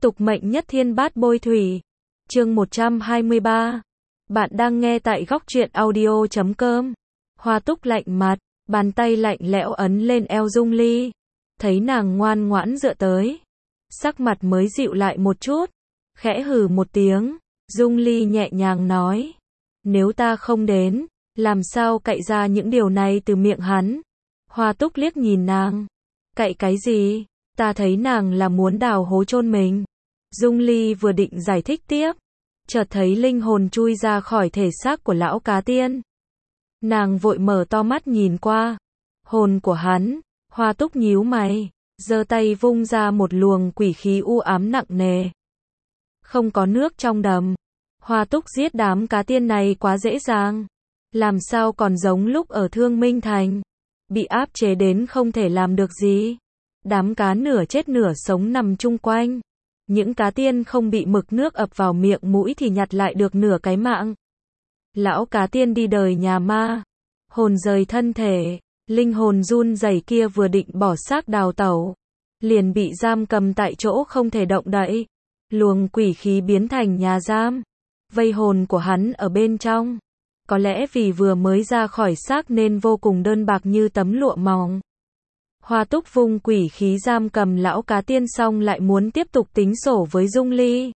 Tục mệnh nhất thiên bát bôi thủy. Chương 123. Bạn đang nghe tại góc truyện audio.com. Hoa Túc lạnh mặt, bàn tay lạnh lẽo ấn lên eo Dung Ly. Thấy nàng ngoan ngoãn dựa tới, sắc mặt mới dịu lại một chút, khẽ hừ một tiếng. Dung Ly nhẹ nhàng nói, nếu ta không đến, làm sao cậy ra những điều này từ miệng hắn? Hoa Túc liếc nhìn nàng, cậy cái gì? Ta thấy nàng là muốn đào hố chôn mình. Dung Ly vừa định giải thích tiếp, chợt thấy linh hồn chui ra khỏi thể xác của lão cá tiên. Nàng vội mở to mắt nhìn qua, hồn của hắn. Hoa Túc nhíu mày, giơ tay vung ra một luồng quỷ khí u ám nặng nề. Không có nước trong đầm, Hoa Túc giết đám cá tiên này quá dễ dàng, làm sao còn giống lúc ở Thương Minh Thành, bị áp chế đến không thể làm được gì. Đám cá nửa chết nửa sống nằm chung quanh, những cá tiên không bị mực nước ập vào miệng mũi thì nhặt lại được nửa cái mạng. Lão cá tiên đi đời nhà ma, hồn rời thân thể, linh hồn run rẩy kia vừa định bỏ xác đào tẩu, liền bị giam cầm tại chỗ không thể động đậy. Luồng quỷ khí biến thành nhà giam, vây hồn của hắn ở bên trong. Có lẽ vì vừa mới ra khỏi xác nên vô cùng đơn bạc như tấm lụa mỏng. Hoa Túc vung quỷ khí giam cầm lão cá tiên xong lại muốn tiếp tục tính sổ với Dung Ly.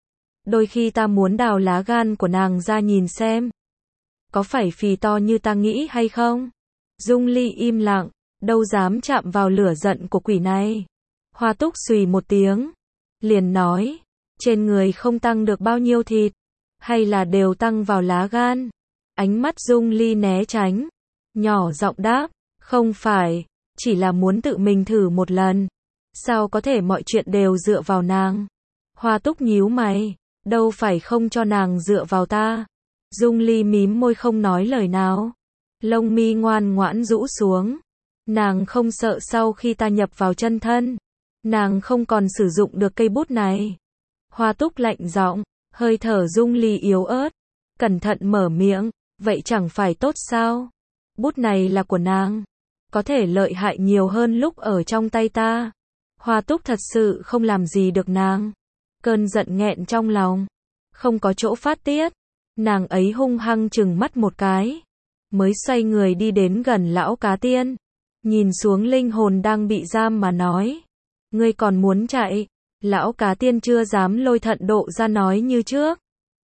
Đôi khi ta muốn đào lá gan của nàng ra nhìn xem, có phải phì to như ta nghĩ hay không? Dung Ly im lặng, đâu dám chạm vào lửa giận của quỷ này. Hoa Túc xùy một tiếng, liền nói, trên người không tăng được bao nhiêu thịt, hay là đều tăng vào lá gan? Ánh mắt Dung Ly né tránh, nhỏ giọng đáp, không phải, chỉ là muốn tự mình thử một lần. Sao có thể mọi chuyện đều dựa vào nàng? Hoa Túc nhíu mày, đâu phải không cho nàng dựa vào ta. Dung Ly mím môi không nói lời nào, lông mi ngoan ngoãn rũ xuống. Nàng không sợ sau khi ta nhập vào chân thân, nàng không còn sử dụng được cây bút này. Hoa Túc lạnh giọng, hơi thở Dung Ly yếu ớt, cẩn thận mở miệng, vậy chẳng phải tốt sao? Bút này là của nàng, có thể lợi hại nhiều hơn lúc ở trong tay ta. Hoa Túc thật sự không làm gì được nàng. Cơn giận nghẹn trong lòng, không có chỗ phát tiết. Nàng ấy hung hăng chừng mắt một cái, mới xoay người đi đến gần lão cá tiên, nhìn xuống linh hồn đang bị giam mà nói, ngươi còn muốn chạy? Lão cá tiên chưa dám lôi thận độ ra nói như trước.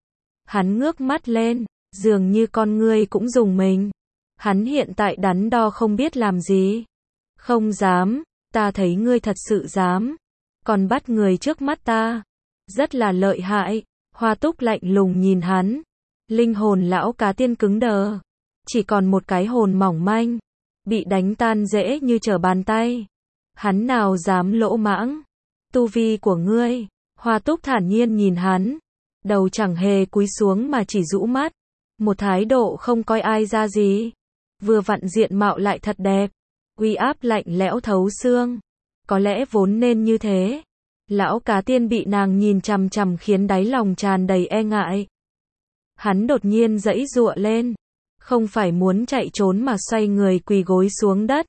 Hắn ngước mắt lên, dường như con ngươi cũng rùng mình. Hắn hiện tại đắn đo không biết làm gì. Không dám, ta thấy ngươi thật sự dám, còn bắt người trước mắt ta, rất là lợi hại. Hoa Túc lạnh lùng nhìn hắn. Linh hồn lão cá tiên cứng đờ, chỉ còn một cái hồn mỏng manh, bị đánh tan dễ như trở bàn tay. Hắn nào dám lỗ mãng? Tu vi của ngươi? Hoa Túc thản nhiên nhìn hắn, đầu chẳng hề cúi xuống mà chỉ rũ mắt, một thái độ không coi ai ra gì. Vừa vặn diện mạo lại thật đẹp, uy áp lạnh lẽo thấu xương. Có lẽ vốn nên như thế. Lão cá tiên bị nàng nhìn chằm chằm khiến đáy lòng tràn đầy e ngại. Hắn đột nhiên giãy giụa lên, không phải muốn chạy trốn mà xoay người quỳ gối xuống đất,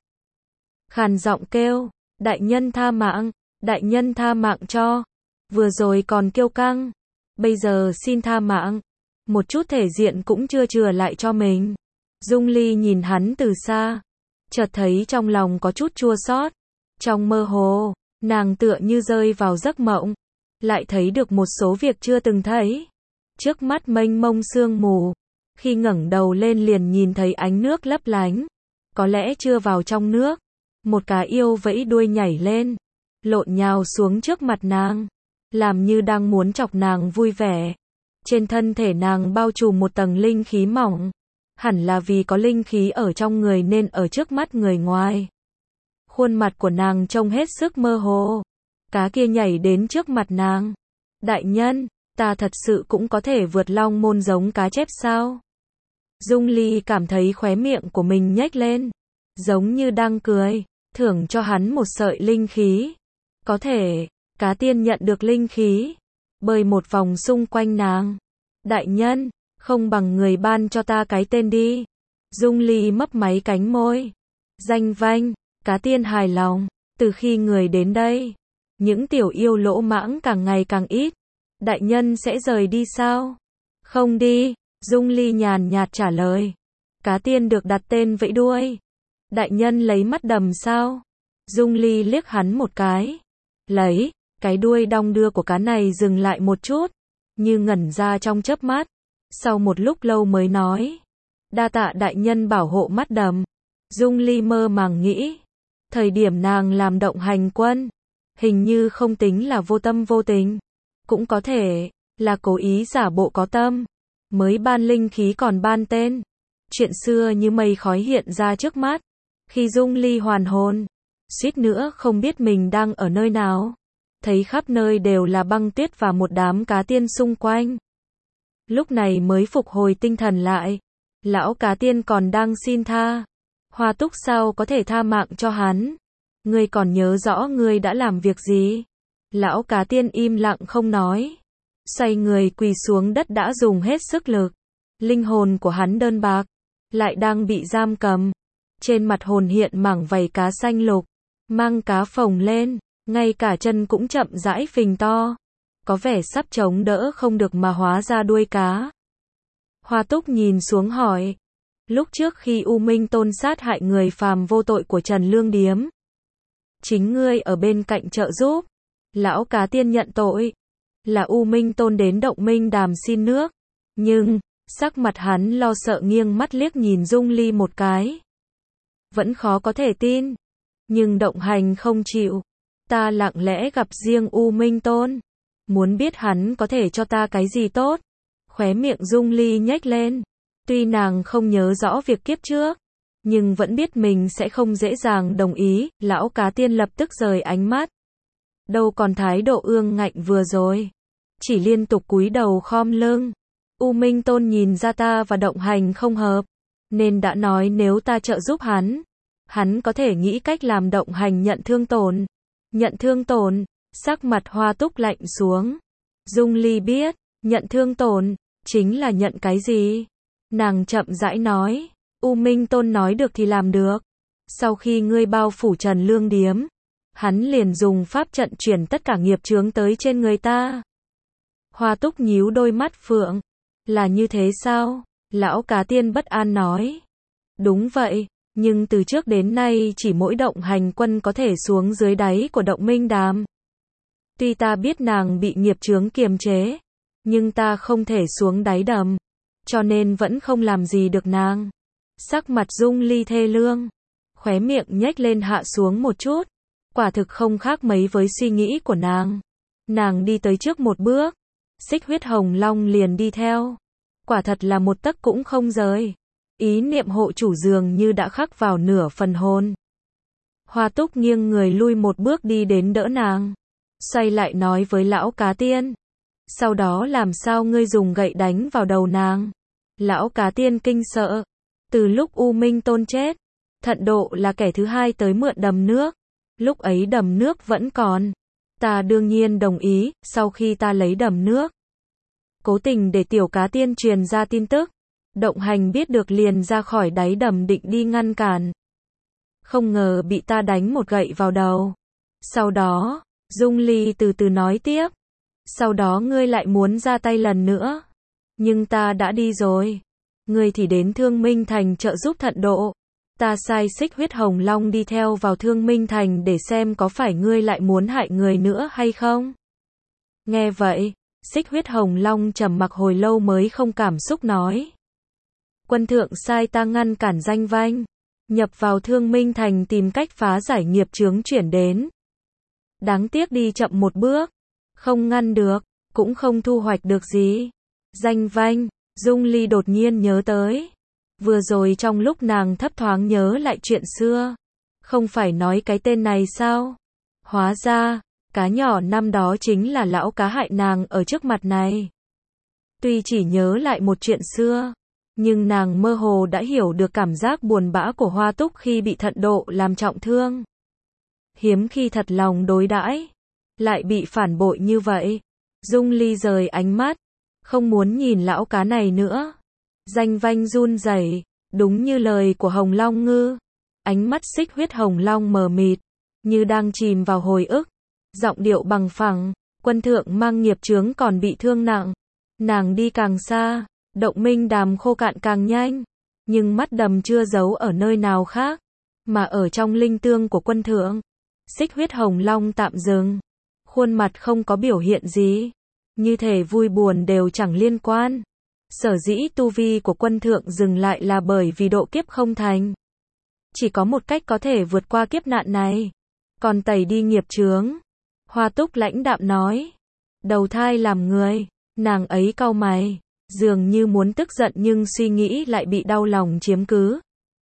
khàn giọng kêu, đại nhân tha mạng, đại nhân tha mạng cho. Vừa rồi còn kiêu căng, bây giờ xin tha mạng, một chút thể diện cũng chưa chừa lại cho mình. Dung Ly nhìn hắn từ xa, chợt thấy trong lòng có chút chua xót. Trong mơ hồ, nàng tựa như rơi vào giấc mộng, lại thấy được một số việc chưa từng thấy. Trước mắt mênh mông sương mù, khi ngẩng đầu lên liền nhìn thấy ánh nước lấp lánh. Có lẽ chưa vào trong nước, một cá yêu vẫy đuôi nhảy lên, lộn nhào xuống trước mặt nàng, làm như đang muốn chọc nàng vui vẻ. Trên thân thể nàng bao trùm một tầng linh khí mỏng, hẳn là vì có linh khí ở trong người nên ở trước mắt người ngoài. Khuôn mặt của nàng trông hết sức mơ hồ. Cá kia nhảy đến trước mặt nàng. Đại nhân, ta thật sự cũng có thể vượt long môn giống cá chép sao? Dung Ly cảm thấy khóe miệng của mình nhếch lên, giống như đang cười, thưởng cho hắn một sợi linh khí. Có thể, cá tiên nhận được linh khí, bơi một vòng xung quanh nàng. Đại nhân, không bằng người ban cho ta cái tên đi. Dung Ly mấp máy cánh môi. Danh vanh, cá tiên hài lòng, từ khi người đến đây, Những tiểu yêu lỗ mãng càng ngày càng ít. Đại nhân sẽ rời đi sao? Không đi, Dung Ly nhàn nhạt trả lời. Cá tiên được đặt tên vẫy đuôi. Đại nhân lấy mắt đầm sao? Dung Ly liếc hắn một cái. Lấy, cái đuôi đong đưa của cá này dừng lại một chút, như ngẩn ra trong chớp mắt. Sau một lúc lâu mới nói. Đa tạ đại nhân bảo hộ mắt đầm. Dung Ly mơ màng nghĩ. Thời điểm nàng làm động hành quân, hình như không tính là vô tâm vô tình. Cũng có thể là cố ý giả bộ có tâm. Mới ban linh khí còn ban tên. Chuyện xưa như mây khói hiện ra trước mắt. Khi Dung Ly hoàn hồn, suýt nữa không biết mình đang ở nơi nào. Thấy khắp nơi đều là băng tuyết và một đám cá tiên xung quanh. Lúc này mới phục hồi tinh thần lại. Lão cá tiên còn đang xin tha. Hoa Túc sao có thể tha mạng cho hắn? Ngươi còn nhớ rõ ngươi đã làm việc gì? Lão cá tiên im lặng không nói. Xoay người quỳ xuống đất đã dùng hết sức lực. Linh hồn của hắn đơn bạc, lại đang bị giam cầm. Trên mặt hồn hiện mảng vảy cá xanh lục, mang cá phồng lên, ngay cả chân cũng chậm rãi phình to. Có vẻ sắp chống đỡ không được mà hóa ra đuôi cá. Hoa Túc nhìn xuống hỏi. Lúc trước khi U Minh Tôn sát hại người phàm vô tội của Trần Lương Điếm, chính ngươi ở bên cạnh trợ giúp. Lão cá tiên nhận tội. Là U Minh Tôn đến Động Minh Đàm xin nước. Nhưng, sắc mặt hắn lo sợ nghiêng mắt liếc nhìn Dung Ly một cái. Vẫn khó có thể tin. Nhưng Động Hành không chịu. Ta lặng lẽ gặp riêng U Minh Tôn. Muốn biết hắn có thể cho ta cái gì tốt. Khóe miệng Dung Ly nhếch lên. Tuy nàng không nhớ rõ việc kiếp trước, nhưng vẫn biết mình sẽ không dễ dàng đồng ý. Lão cá tiên lập tức rời ánh mắt. Đâu còn thái độ ương ngạnh vừa rồi. Chỉ liên tục cúi đầu khom lưng. U Minh Tôn nhìn ra ta và Động Hành không hợp, nên đã nói nếu ta trợ giúp hắn có thể nghĩ cách làm Động Hành nhận thương tổn. Nhận thương tổn, sắc mặt Hoa Túc lạnh xuống. Dung Ly biết, nhận thương tổn, chính là nhận cái gì? Nàng chậm rãi nói, U Minh Tôn nói được thì làm được. Sau khi ngươi bao phủ Trần Lương Điếm, hắn liền dùng pháp trận chuyển tất cả nghiệp chướng tới trên người ta. Hoa Túc nhíu đôi mắt phượng. Là như thế sao? Lão cá tiên bất an nói. Đúng vậy, nhưng từ trước đến nay chỉ mỗi Động Hành quân có thể xuống dưới đáy của Động Minh Đàm. Tuy ta biết nàng bị nghiệp chướng kiềm chế, nhưng ta không thể xuống đáy đầm, cho nên vẫn không làm gì được nàng. Sắc mặt Dung Ly thê lương, khóe miệng nhếch lên hạ xuống một chút. Quả thực không khác mấy với suy nghĩ của nàng. Nàng đi tới trước một bước, Xích Huyết Hồng Long liền đi theo. Quả thật là một tấc cũng không rời. Ý niệm hộ chủ dường như đã khắc vào nửa phần hồn. Hoa Túc nghiêng người lui một bước đi đến đỡ nàng. Xoay lại nói với lão cá tiên. Sau đó làm sao ngươi dùng gậy đánh vào đầu nàng? Lão cá tiên kinh sợ. Từ lúc U Minh Tôn chết, Thận Độ là kẻ thứ hai tới mượn đầm nước. Lúc ấy đầm nước vẫn còn. Ta đương nhiên đồng ý. Sau khi ta lấy đầm nước, cố tình để tiểu cá tiên truyền ra tin tức. Động Hành biết được liền ra khỏi đáy đầm định đi ngăn cản. Không ngờ bị ta đánh một gậy vào đầu. Sau đó, Dung Ly từ từ nói tiếp. Sau đó ngươi lại muốn ra tay lần nữa. Nhưng ta đã đi rồi. Ngươi thì đến Thương Minh Thành trợ giúp Thận Độ. Ta sai Xích Huyết Hồng Long đi theo vào Thương Minh Thành để xem có phải ngươi lại muốn hại người nữa hay không. Nghe vậy, Xích Huyết Hồng Long trầm mặc hồi lâu mới không cảm xúc nói. Quân thượng sai ta ngăn cản Danh Vanh, nhập vào Thương Minh Thành tìm cách phá giải nghiệp chướng chuyển đến. Đáng tiếc đi chậm một bước, không ngăn được, cũng không thu hoạch được gì. Danh Vanh, Dung Ly đột nhiên nhớ tới. Vừa rồi trong lúc nàng thấp thoáng nhớ lại chuyện xưa, không phải nói cái tên này sao? Hóa ra, cá nhỏ năm đó chính là lão cá hại nàng ở trước mặt này. Tuy chỉ nhớ lại một chuyện xưa, nhưng nàng mơ hồ đã hiểu được cảm giác buồn bã của Hoa Túc khi bị Thận Độ làm trọng thương. Hiếm khi thật lòng đối đãi, lại bị phản bội như vậy. Dung Ly rời ánh mắt, không muốn nhìn lão cá này nữa. Danh Vanh run rẩy, đúng như lời của Hồng Long Ngư. Ánh mắt Xích Huyết Hồng Long mờ mịt, như đang chìm vào hồi ức. giọng điệu bằng phẳng, quân thượng mang nghiệp chướng còn bị thương nặng. Nàng đi càng xa, động minh đàm khô cạn càng nhanh, nhưng mắt đầm chưa giấu ở nơi nào khác, mà ở trong linh tương của quân thượng. Xích huyết hồng long tạm dừng, khuôn mặt không có biểu hiện gì, như thể vui buồn đều chẳng liên quan. Sở dĩ tu vi của quân thượng dừng lại là bởi vì độ kiếp không thành. Chỉ có một cách có thể vượt qua kiếp nạn này, còn tẩy đi nghiệp chướng. Hoa Túc lãnh đạm nói, đầu thai làm người. Nàng ấy cau mày, dường như muốn tức giận nhưng suy nghĩ lại bị đau lòng chiếm cứ.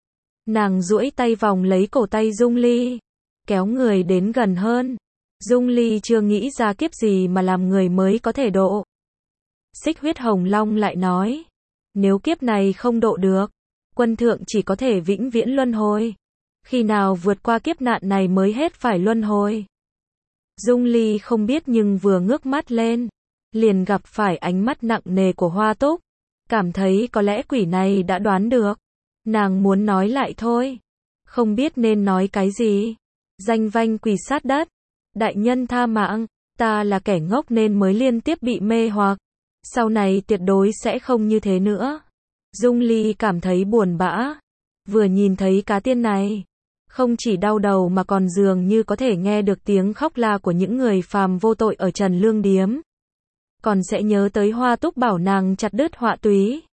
Nàng duỗi tay vòng lấy cổ tay Dung Ly, kéo người đến gần hơn. Dung Ly chưa nghĩ ra kiếp gì mà làm người mới có thể độ. Xích huyết hồng long lại nói, nếu kiếp này không độ được, quân thượng chỉ có thể vĩnh viễn luân hồi. Khi nào vượt qua kiếp nạn này mới hết phải luân hồi. Dung Ly không biết nhưng vừa ngước mắt lên, liền gặp phải ánh mắt nặng nề của Hoa Túc, cảm thấy có lẽ quỷ này đã đoán được. Nàng muốn nói lại thôi, không biết nên nói cái gì. Danh vanh quỳ sát đất, đại nhân tha mạng, ta là kẻ ngốc nên mới liên tiếp bị mê hoặc, sau này tuyệt đối sẽ không như thế nữa. Dung Ly cảm thấy buồn bã, vừa nhìn thấy cá tiên này, không chỉ đau đầu mà còn dường như có thể nghe được tiếng khóc la của những người phàm vô tội ở Trần Lương Điếm. Còn sẽ nhớ tới Hoa Túc bảo nàng chặt đứt họa túy.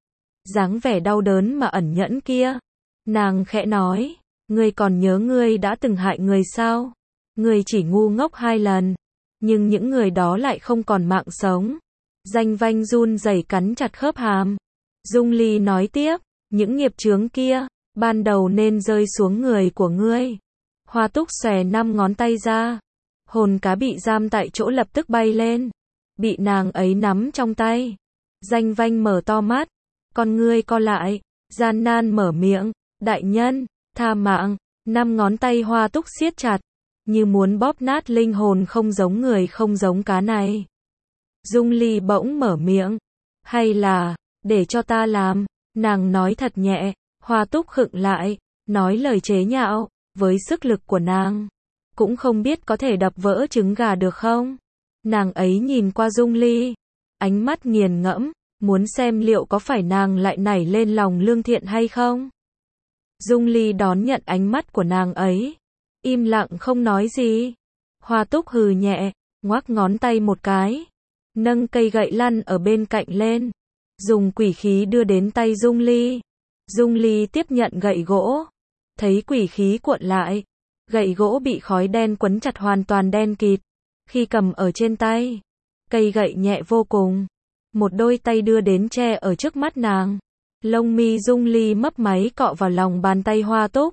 Dáng vẻ đau đớn mà ẩn nhẫn kia. Nàng khẽ nói, ngươi còn nhớ ngươi đã từng hại người sao? Ngươi chỉ ngu ngốc 2 lần, nhưng những người đó lại không còn mạng sống. Danh vanh run rẩy cắn chặt khớp hàm. Dung Ly nói tiếp, những nghiệp chướng kia, ban đầu nên rơi xuống người của ngươi. Hoa Túc xòe 5 ngón tay ra. Hồn cá bị giam tại chỗ lập tức bay lên, bị nàng ấy nắm trong tay. Danh vanh mở to mắt, con ngươi co lại, gian nan mở miệng, đại nhân, tha mạng. 5 ngón tay Hoa Túc siết chặt, như muốn bóp nát linh hồn không giống người không giống cá này. Dung Ly bỗng mở miệng, hay là, để cho ta làm. Nàng nói thật nhẹ. Hoa Túc khựng lại, nói lời chế nhạo, với sức lực của nàng, cũng không biết có thể đập vỡ trứng gà được không. Nàng ấy nhìn qua Dung Ly, ánh mắt nghiền ngẫm, muốn xem liệu có phải nàng lại nảy lên lòng lương thiện hay không. Dung Ly đón nhận ánh mắt của nàng ấy, im lặng không nói gì. Hoa Túc hừ nhẹ, ngoắc ngón tay một cái, nâng cây gậy lăn ở bên cạnh lên, dùng quỷ khí đưa đến tay Dung Ly. Dung Ly tiếp nhận gậy gỗ, thấy quỷ khí cuộn lại, gậy gỗ bị khói đen quấn chặt hoàn toàn đen kịt. Khi cầm ở trên tay, cây gậy nhẹ vô cùng, một đôi tay đưa đến che ở trước mắt nàng. Lông mi Dung Ly mấp máy cọ vào lòng bàn tay Hoa Túc.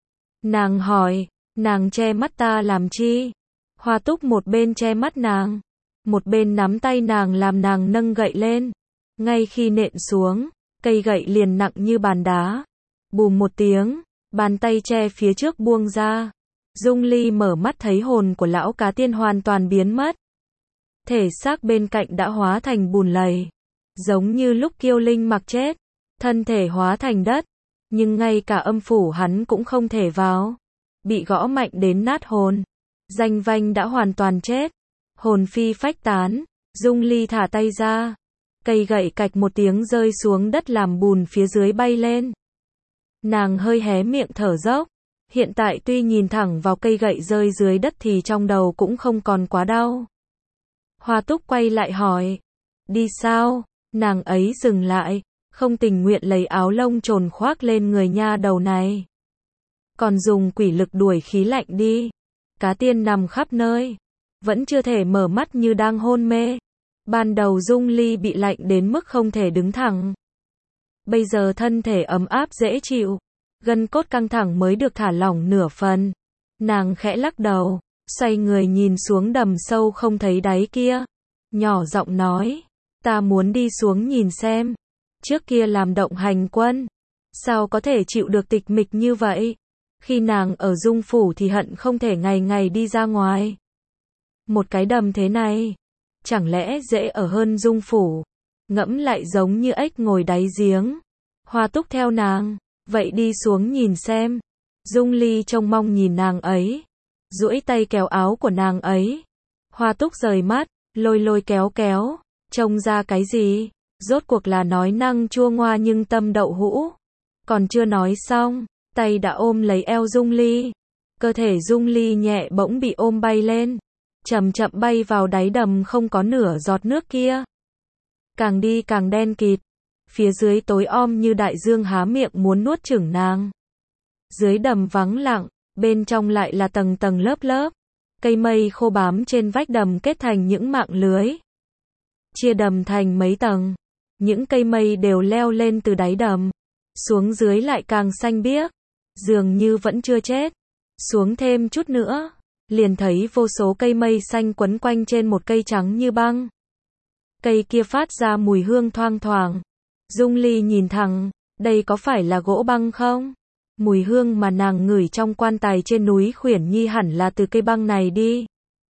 Nàng hỏi, nàng che mắt ta làm chi? Hoa Túc một bên che mắt nàng, một bên nắm tay nàng làm nàng nâng gậy lên. Ngay khi nện xuống, cây gậy liền nặng như bàn đá. Bùm một tiếng, bàn tay che phía trước buông ra. Dung Ly mở mắt thấy hồn của lão cá tiên hoàn toàn biến mất. Thể xác bên cạnh đã hóa thành bùn lầy, giống như lúc Kiêu Linh mặc chết, thân thể hóa thành đất, nhưng ngay cả âm phủ hắn cũng không thể vào, bị gõ mạnh đến nát hồn. Danh vanh đã hoàn toàn chết, hồn phi phách tán. Dung Ly thả tay ra, cây gậy cạch một tiếng rơi xuống đất làm bùn phía dưới bay lên. Nàng hơi hé miệng thở dốc. Hiện tại tuy nhìn thẳng vào cây gậy rơi dưới đất thì trong đầu cũng không còn quá đau. Hoa Túc quay lại hỏi, đi sao? Nàng ấy dừng lại, không tình nguyện lấy áo lông trồn khoác lên người nha đầu này. Còn dùng quỷ lực đuổi khí lạnh đi. Cá tiên nằm khắp nơi, vẫn chưa thể mở mắt như đang hôn mê. Ban đầu Dung Ly bị lạnh đến mức không thể đứng thẳng. Bây giờ thân thể ấm áp dễ chịu, gân cốt căng thẳng mới được thả lỏng nửa phần. Nàng khẽ lắc đầu, xoay người nhìn xuống đầm sâu không thấy đáy kia, nhỏ giọng nói, ta muốn đi xuống nhìn xem. Trước kia làm động hành quân, sao có thể chịu được tịch mịch như vậy? Khi nàng ở Dung phủ thì hận không thể ngày ngày đi ra ngoài. Một cái đầm thế này, chẳng lẽ dễ ở hơn Dung phủ? Ngẫm lại giống như ếch ngồi đáy giếng. Hoa Túc theo nàng, vậy đi xuống nhìn xem. Dung Ly trông mong nhìn nàng ấy. duỗi tay kéo áo của nàng ấy. Hoa Túc rời mắt, lôi lôi kéo kéo, trông ra cái gì? Rốt cuộc là nói năng chua ngoa nhưng tâm đậu hũ. Còn chưa nói xong, tay đã ôm lấy eo Dung Ly. Cơ thể Dung Ly nhẹ bỗng bị ôm bay lên, chậm chậm bay vào đáy đầm không có nửa giọt nước kia. Càng đi càng đen kịt, phía dưới tối om như đại dương há miệng muốn nuốt chửng nàng. Dưới đầm vắng lặng, bên trong lại là tầng tầng lớp lớp. Cây mây khô bám trên vách đầm kết thành những mạng lưới. Chia đầm thành mấy tầng. Những cây mây đều leo lên từ đáy đầm. Xuống dưới lại càng xanh biếc. Dường như vẫn chưa chết. Xuống thêm chút nữa, liền thấy vô số cây mây xanh quấn quanh trên một cây trắng như băng. Cây kia phát ra mùi hương thoang thoảng. Dung Ly nhìn thẳng, đây có phải là gỗ băng không? Mùi hương mà nàng ngửi trong quan tài trên núi Khuyển Nhi hẳn là từ cây băng này đi.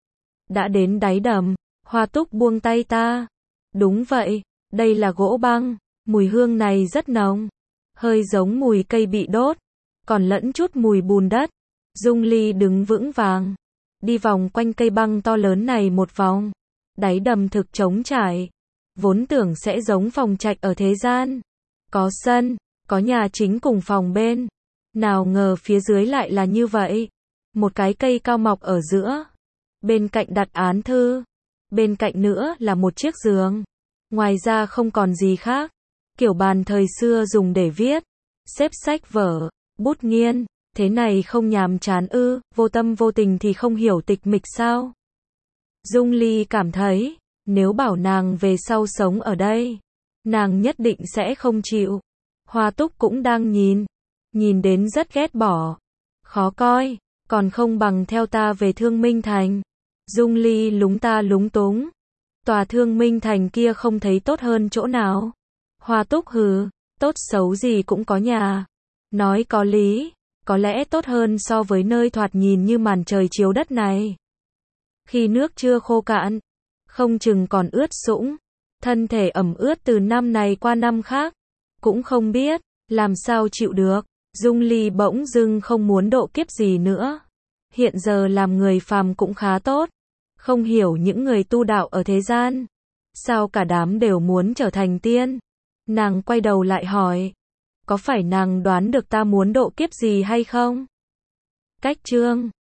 Đã đến đáy đầm, Hoa Túc buông tay ta. Đúng vậy, đây là gỗ băng, mùi hương này rất nồng, hơi giống mùi cây bị đốt, còn lẫn chút mùi bùn đất. Dung Ly đứng vững vàng, đi vòng quanh cây băng to lớn này một vòng. Đáy đầm thực trống trải, vốn tưởng sẽ giống phòng trạch ở thế gian. Có sân, có nhà chính cùng phòng bên. Nào ngờ phía dưới lại là như vậy. Một cái cây cao mọc ở giữa. Bên cạnh đặt án thư. Bên cạnh nữa là một chiếc giường. Ngoài ra không còn gì khác. Kiểu bàn thời xưa dùng để viết, xếp sách vở, bút nghiên. Thế này không nhàm chán ư? Vô tâm vô tình thì không hiểu tịch mịch sao? Dung Ly cảm thấy, nếu bảo nàng về sau sống ở đây, nàng nhất định sẽ không chịu. Hoa Túc cũng đang nhìn đến rất ghét bỏ. Khó coi, còn không bằng theo ta về Thương Minh Thành. Dung Ly lúng ta lúng túng. Tòa Thương Minh Thành kia không thấy tốt hơn chỗ nào. Hoa Túc hừ, tốt xấu gì cũng có nhà. Nói có lý, có lẽ tốt hơn so với nơi thoạt nhìn như màn trời chiếu đất này. Khi nước chưa khô cạn, không chừng còn ướt sũng, thân thể ẩm ướt từ năm này qua năm khác, cũng không biết, làm sao chịu được. Dung Ly bỗng dưng không muốn độ kiếp gì nữa. Hiện giờ làm người phàm cũng khá tốt, không hiểu những người tu đạo ở thế gian, sao cả đám đều muốn trở thành tiên. Nàng quay đầu lại hỏi, có phải nàng đoán được ta muốn độ kiếp gì hay không? Cách chương